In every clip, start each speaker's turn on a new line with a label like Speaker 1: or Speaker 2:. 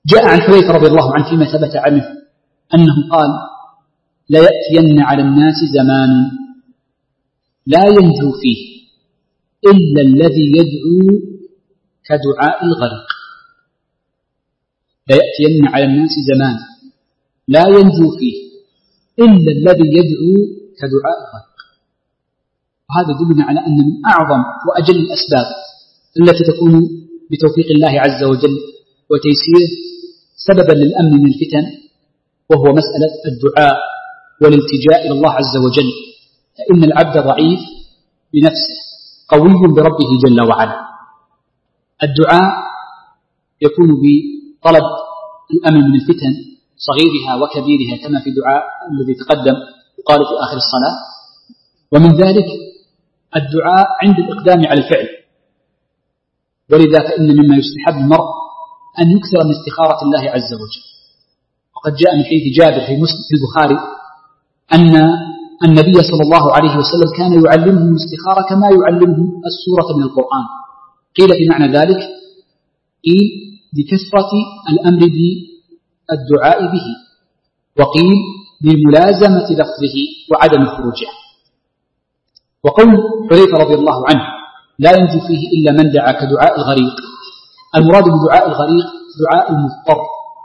Speaker 1: جاء عن حذيفة رضي الله عنه فيما ثبت عنه أنه قال: ليأتين على الناس زمان لا ينجو فيه إلا الذي يدعو كدعاء الغريق. ليأتين على الناس زمان لا ينجو فيه إلا الذي يدعو كدعاء الغريق. وهذا يدلنا على أن من أعظم وأجل الأسباب التي تكون بتوفيق الله عز وجل وتيسيره سببا للأمن من الفتن وهو مسألة الدعاء والالتجاء إلى الله عز وجل، فإن العبد ضعيف بنفسه قوي بربه جل وعلا. الدعاء يكون بطلب الأمن من الفتن صغيرها وكبيرها كما في دعاء الذي تقدم وقال في آخر الصلاة، ومن ذلك الدعاء عند الإقدام على الفعل. ولذا فإن مما يستحب المرء أن يكثر من استخارة الله عز وجل. وقد جاء من حديث جابر في البخاري أن النبي صلى الله عليه وسلم كان يعلمهم الاستخارة كما يعلمهم السورة من القرآن. قيل في معنى ذلك قيل بكثرة الأمر بالدعاء به، وقيل بملازمة لفظه وعدم خروجه. وقول حذيفة رضي الله عنه لا ينجو فيه إلا من دعا كدعاء الغريق، المراد بدعاء الغريق دعاء المضطر،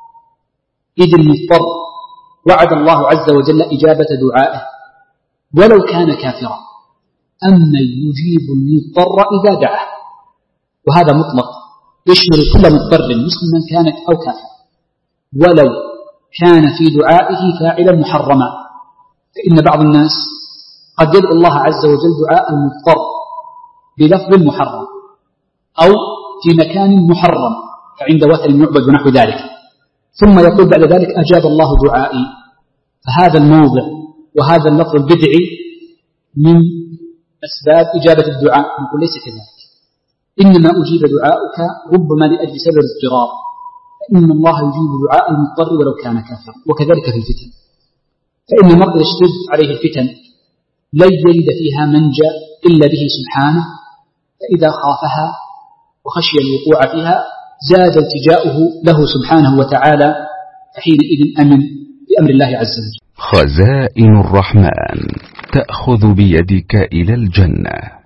Speaker 1: إذ المضطر وعد الله عز وجل إجابة دعائه ولو كان كافرا، أما يجيب المضطر إذا دعاه، وهذا مطلق يشمل كل مضطر مسلما كانت أو كافرا ولو كان في دعائه فاعلا محرما. فإن بعض الناس قد يدعو الله عز وجل دعاء المضطر بلفظ محرم أو في مكان محرم فعند وثن يعبد ونحو ذلك، ثم يقول بعد ذلك أجاب الله دعائي. فهذا الموضع وهذا اللفظ البدعي من أسباب إجابة الدعاء، نقول ليس كذلك، إنما أجيب دعاؤك ربما لأجل سبب اضطرار، فإن الله يجيب دعاء المضطر ولو كان كافرا. وكذلك في الفتن، فإن المرء يشتد عليه الفتن لن يجد فيها منجا إلا به سبحانه، فإذا خافها وخشي الوقوع فيها زاد التجاؤه له سبحانه وتعالى، فحينئذ أمن بأمر الله عز وجل.
Speaker 2: خزائن الرحمن تأخذ بيدك إلى الجنة.